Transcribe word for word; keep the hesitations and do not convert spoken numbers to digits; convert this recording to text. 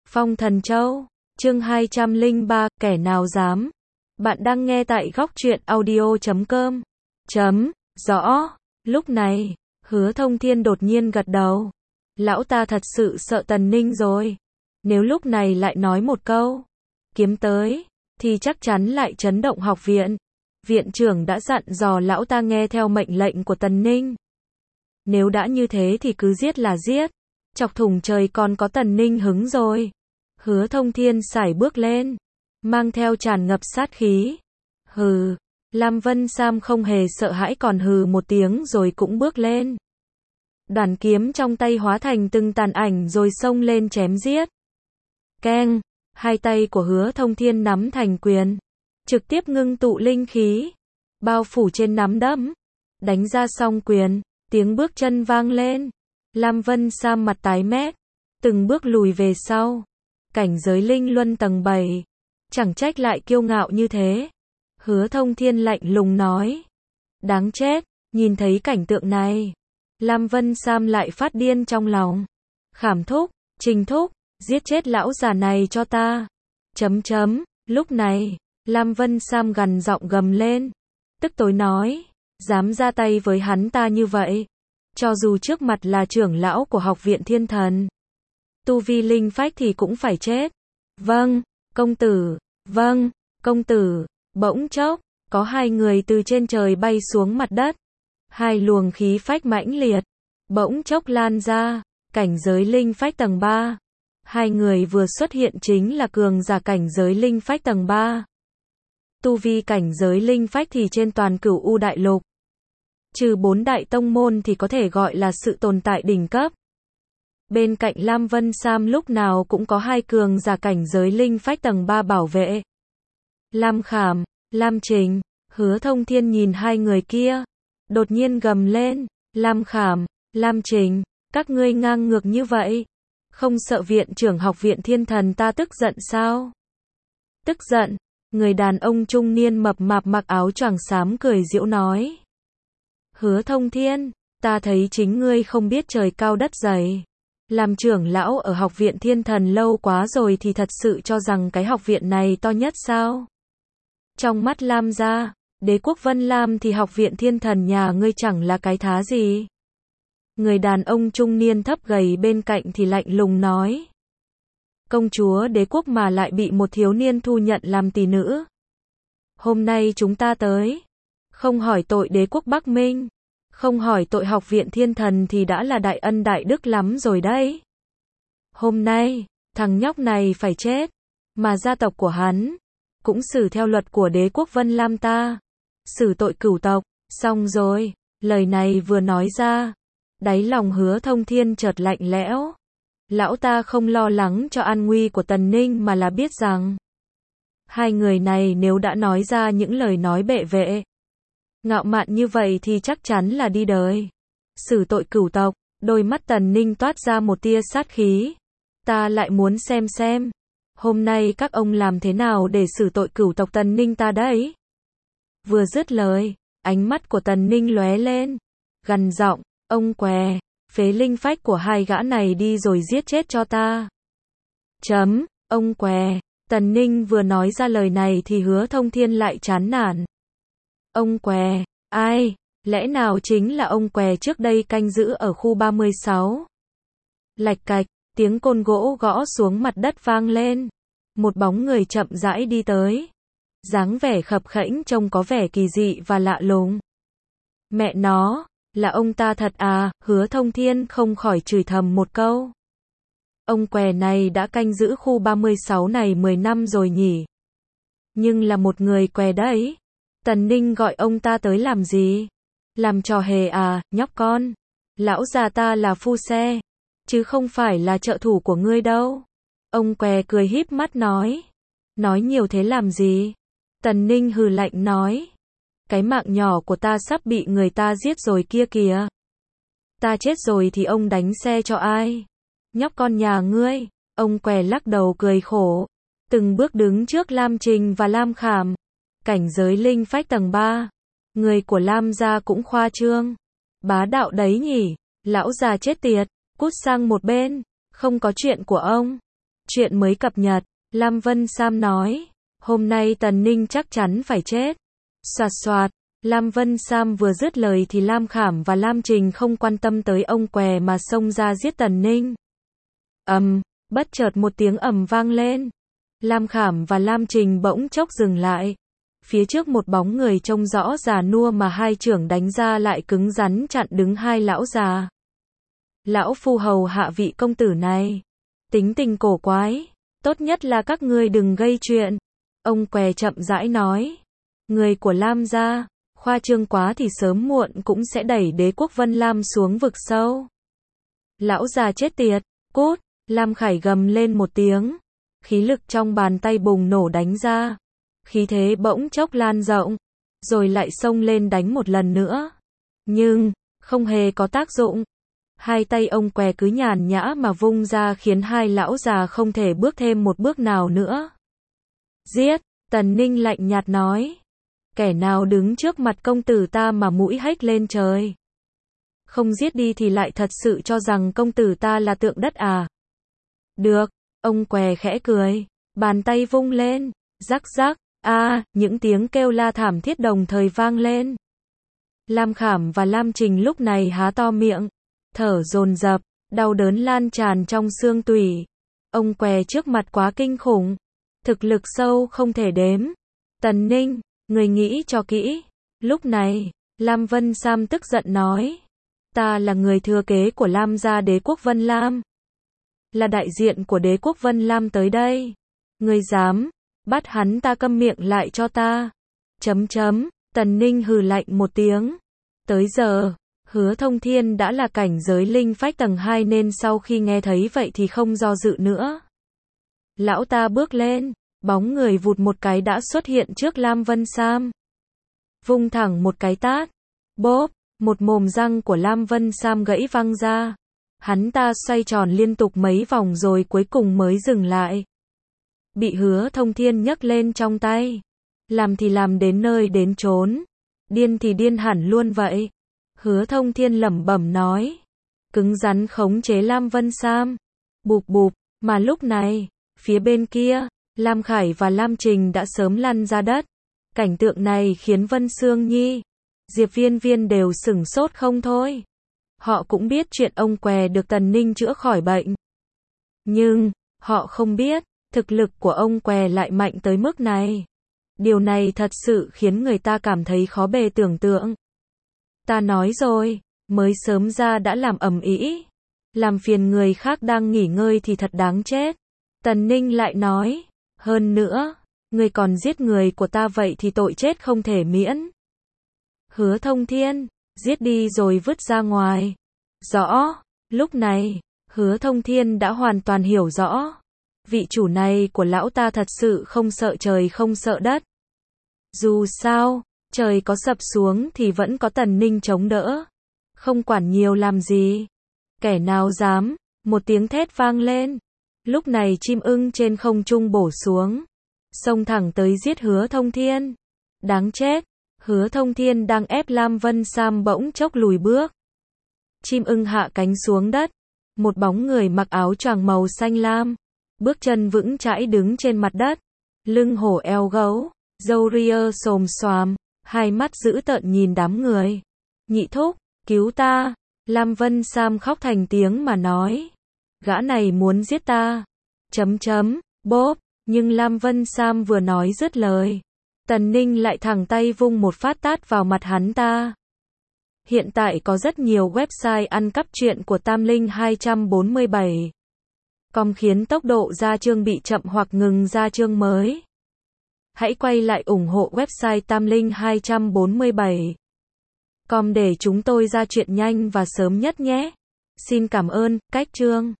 Phong Thần Châu, chương hai trăm lẻ ba, kẻ nào dám. Bạn đang nghe tại góc truyện audio chấm com. Chấm, rõ. Lúc này, Hứa Thông Thiên đột nhiên gật đầu. Lão ta thật sự sợ Tần Ninh rồi. Nếu lúc này lại nói một câu, kiếm tới, thì chắc chắn lại chấn động học viện. Viện trưởng đã dặn dò lão ta nghe theo mệnh lệnh của Tần Ninh. Nếu đã như thế thì cứ giết là giết. Chọc thủng trời còn có Tần Ninh hứng rồi. Hứa Thông Thiên sải bước lên, mang theo tràn ngập sát khí. Hừ, Lam Vân Sam không hề sợ hãi còn hừ một tiếng rồi cũng bước lên. Đoàn kiếm trong tay hóa thành từng tàn ảnh rồi xông lên chém giết. Keng, hai tay của Hứa Thông Thiên nắm thành quyền, trực tiếp ngưng tụ linh khí, bao phủ trên nắm đấm. Đánh ra xong quyền, tiếng bước chân vang lên. Lam Vân Sam mặt tái mét, từng bước lùi về sau. Cảnh giới linh luân tầng bảy, chẳng trách lại kiêu ngạo như thế. Hứa Thông Thiên lạnh lùng nói. Đáng chết, nhìn thấy cảnh tượng này, Lam Vân Sam lại phát điên trong lòng. Khảm thúc, Trình thúc, giết chết lão già này cho ta. Chấm chấm, lúc này, Lam Vân Sam gằn giọng gầm lên. Tức tối nói, dám ra tay với hắn ta như vậy. Cho dù trước mặt là trưởng lão của học viện Thiên Thần, tu vi linh phách thì cũng phải chết. Vâng, công tử, vâng, công tử. Bỗng chốc, có hai người từ trên trời bay xuống mặt đất. Hai luồng khí phách mãnh liệt, bỗng chốc lan ra, cảnh giới linh phách tầng ba. Hai người vừa xuất hiện chính là cường giả cảnh giới linh phách tầng ba. Tu vi cảnh giới linh phách thì trên toàn Cửu U đại lục, trừ bốn đại tông môn thì có thể gọi là sự tồn tại đỉnh cấp. Bên cạnh Lam Vân Sam lúc nào cũng có hai cường giả cảnh giới linh phách tầng ba bảo vệ. Lam Khảm, Lam Trình. Hứa Thông Thiên nhìn hai người kia, đột nhiên gầm lên. Lam Khảm, Lam Trình, các ngươi ngang ngược như vậy, không sợ viện trưởng học viện Thiên Thần ta tức giận sao? Tức giận, người đàn ông trung niên mập mạp mặc áo choàng xám cười giễu nói. Hứa Thông Thiên, ta thấy chính ngươi không biết trời cao đất dày. Làm trưởng lão ở học viện Thiên Thần lâu quá rồi thì thật sự cho rằng cái học viện này to nhất sao? Trong mắt Lam gia, đế quốc Vân Lam thì học viện Thiên Thần nhà ngươi chẳng là cái thá gì. Người đàn ông trung niên thấp gầy bên cạnh thì lạnh lùng nói. Công chúa đế quốc mà lại bị một thiếu niên thu nhận làm tỷ nữ. Hôm nay chúng ta tới, không hỏi tội đế quốc Bắc Minh, không hỏi tội học viện Thiên Thần thì đã là đại ân đại đức lắm rồi đấy. Hôm nay, thằng nhóc này phải chết, mà gia tộc của hắn cũng xử theo luật của đế quốc Vân Lam ta, xử tội cửu tộc. Xong rồi, lời này vừa nói ra, đáy lòng Hứa Thông Thiên chợt lạnh lẽo. Lão ta không lo lắng cho an nguy của Tần Ninh mà là biết rằng hai người này nếu đã nói ra những lời nói bệ vệ, ngạo mạn như vậy thì chắc chắn là đi đời. Xử tội cửu tộc, đôi mắt Tần Ninh toát ra một tia sát khí. Ta lại muốn xem xem, hôm nay các ông làm thế nào để xử tội cửu tộc Tần Ninh ta đấy. Vừa dứt lời, ánh mắt của Tần Ninh lóe lên, gằn giọng, ông què, phế linh phách của hai gã này đi rồi giết chết cho ta. Chấm, ông què. Tần Ninh vừa nói ra lời này thì Hứa Thông Thiên lại chán nản. Ông què, ai? Lẽ nào chính là ông què trước đây canh giữ ở khu ba mươi sáu? Lạch cạch, tiếng côn gỗ gõ xuống mặt đất vang lên. Một bóng người chậm rãi đi tới. Dáng vẻ khập khẽnh trông có vẻ kỳ dị và lạ lùng. Mẹ nó, là ông ta thật à? Hứa Thông Thiên không khỏi chửi thầm một câu. Ông què này đã canh giữ khu ba mươi sáu này mười năm rồi nhỉ? Nhưng là một người què đấy. Tần Ninh gọi ông ta tới làm gì? Làm trò hề à, nhóc con? Lão già ta là phu xe, chứ không phải là trợ thủ của ngươi đâu. Ông què cười híp mắt nói. Nói nhiều thế làm gì? Tần Ninh hừ lạnh nói. Cái mạng nhỏ của ta sắp bị người ta giết rồi kia kìa. Ta chết rồi thì ông đánh xe cho ai? Nhóc con nhà ngươi. Ông què lắc đầu cười khổ, từng bước đứng trước Lam Trình và Lam Khảm. Cảnh giới linh phách tầng ba. Người của Lam gia cũng khoa trương. Bá đạo đấy nhỉ. Lão già chết tiệt, cút sang một bên. Không có chuyện của ông. Chuyện mới cập nhật, Lam Vân Sam nói, hôm nay Tần Ninh chắc chắn phải chết. Soạt soạt, Lam Vân Sam vừa dứt lời thì Lam Khảm và Lam Trình không quan tâm tới ông què mà xông ra giết Tần Ninh. Ầm, bất chợt một tiếng ầm vang lên. Lam Khảm và Lam Trình bỗng chốc dừng lại. Phía trước một bóng người trông rõ già nua mà hai chưởng đánh ra lại cứng rắn chặn đứng hai lão già. Lão phu hầu hạ vị công tử này. Tính tình cổ quái. Tốt nhất là các ngươi đừng gây chuyện. Ông què chậm rãi nói. Người của Lam gia, khoa trương quá thì sớm muộn cũng sẽ đẩy đế quốc Vân Lam xuống vực sâu. Lão già chết tiệt, cút, Lam Khải gầm lên một tiếng. Khí lực trong bàn tay bùng nổ đánh ra. Khí thế bỗng chốc lan rộng, rồi lại xông lên đánh một lần nữa. Nhưng, không hề có tác dụng. Hai tay ông què cứ nhàn nhã mà vung ra khiến hai lão già không thể bước thêm một bước nào nữa. Giết, Tần Ninh lạnh nhạt nói. Kẻ nào đứng trước mặt công tử ta mà mũi hếch lên trời. Không giết đi thì lại thật sự cho rằng công tử ta là tượng đất à. Được, ông què khẽ cười, bàn tay vung lên, rắc rắc, a, à, những tiếng kêu la thảm thiết đồng thời vang lên. Lam Khảm và Lam Trình lúc này há to miệng, thở dồn dập, đau đớn lan tràn trong xương tủy. Ông què trước mặt quá kinh khủng, thực lực sâu không thể đếm. Tần Ninh, người nghĩ cho kỹ. Lúc này, Lam Vân Sam tức giận nói, ta là người thừa kế của Lam gia đế quốc Vân Lam, là đại diện của đế quốc Vân Lam tới đây. Người dám, bắt hắn ta câm miệng lại cho ta. Chấm chấm, Tần Ninh hừ lạnh một tiếng. Tới giờ, Hứa Thông Thiên đã là cảnh giới linh phách tầng hai nên sau khi nghe thấy vậy thì không do dự nữa. Lão ta bước lên, bóng người vụt một cái đã xuất hiện trước Lam Vân Sam. Vung thẳng một cái tát. Bốp, một mồm răng của Lam Vân Sam gãy văng ra. Hắn ta xoay tròn liên tục mấy vòng rồi cuối cùng mới dừng lại. Bị Hứa Thông Thiên nhấc lên trong tay. Làm thì làm đến nơi đến chốn. Điên thì điên hẳn luôn vậy. Hứa Thông Thiên lẩm bẩm nói. Cứng rắn khống chế Lam Vân Sam. Bụp bụp, mà lúc này, phía bên kia, Lam Khải và Lam Trình đã sớm lăn ra đất. Cảnh tượng này khiến Vân Sương Nhi, Diệp Viên Viên đều sửng sốt không thôi. Họ cũng biết chuyện ông què được Tần Ninh chữa khỏi bệnh. Nhưng, họ không biết, thực lực của ông què lại mạnh tới mức này. Điều này thật sự khiến người ta cảm thấy khó bề tưởng tượng. Ta nói rồi, mới sớm ra đã làm ầm ĩ, làm phiền người khác đang nghỉ ngơi thì thật đáng chết. Tần Ninh lại nói, hơn nữa, người còn giết người của ta vậy thì tội chết không thể miễn. Hứa Thông Thiên, giết đi rồi vứt ra ngoài. Rõ, lúc này, Hứa Thông Thiên đã hoàn toàn hiểu rõ. Vị chủ này của lão ta thật sự không sợ trời không sợ đất. Dù sao, trời có sập xuống thì vẫn có Tần Ninh chống đỡ. Không quản nhiều làm gì. Kẻ nào dám, một tiếng thét vang lên. Lúc này chim ưng trên không trung bổ xuống. Xông thẳng tới giết Hứa Thông Thiên. Đáng chết, Hứa Thông Thiên đang ép Lam Vân Sam bỗng chốc lùi bước. Chim ưng hạ cánh xuống đất. Một bóng người mặc áo choàng màu xanh lam. Bước chân vững chãi đứng trên mặt đất. Lưng hổ eo gấu, râu ria xồm xoàm, hai mắt dữ tợn nhìn đám người. Nhị thúc, cứu ta. Lam Vân Sam khóc thành tiếng mà nói. Gã này muốn giết ta. Chấm chấm, bốp, nhưng Lam Vân Sam vừa nói dứt lời. Tần Ninh lại thẳng tay vung một phát tát vào mặt hắn ta. Hiện tại có rất nhiều website ăn cắp truyện của Tam Linh hai bốn bảy. Com khiến tốc độ ra chương bị chậm hoặc ngừng ra chương mới. Hãy quay lại ủng hộ website Tam Linh hai bốn bảy. Com để chúng tôi ra chuyện nhanh và sớm nhất nhé. Xin cảm ơn, cách chương.